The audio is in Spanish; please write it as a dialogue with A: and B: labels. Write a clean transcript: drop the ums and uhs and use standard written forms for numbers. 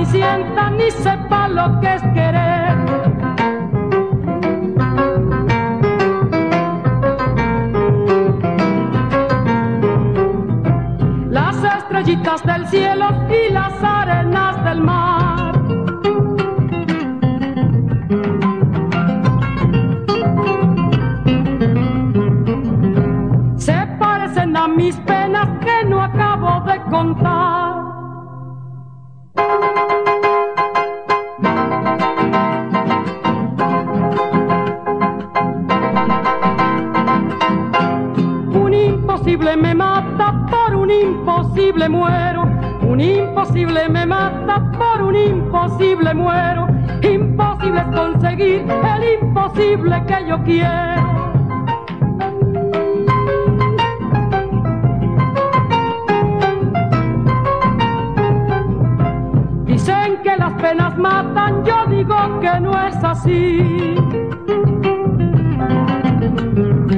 A: sienta, ni sepa lo que es querer. Las estrellitas del cielo y las arenas del mar, se parecen a mis penas que no acabo de contar. Un imposible me mata, por un imposible muero. Un imposible me mata, por un imposible muero. Imposible es conseguir el imposible que yo quiero. Dicen que las penas matan, yo digo que no es así.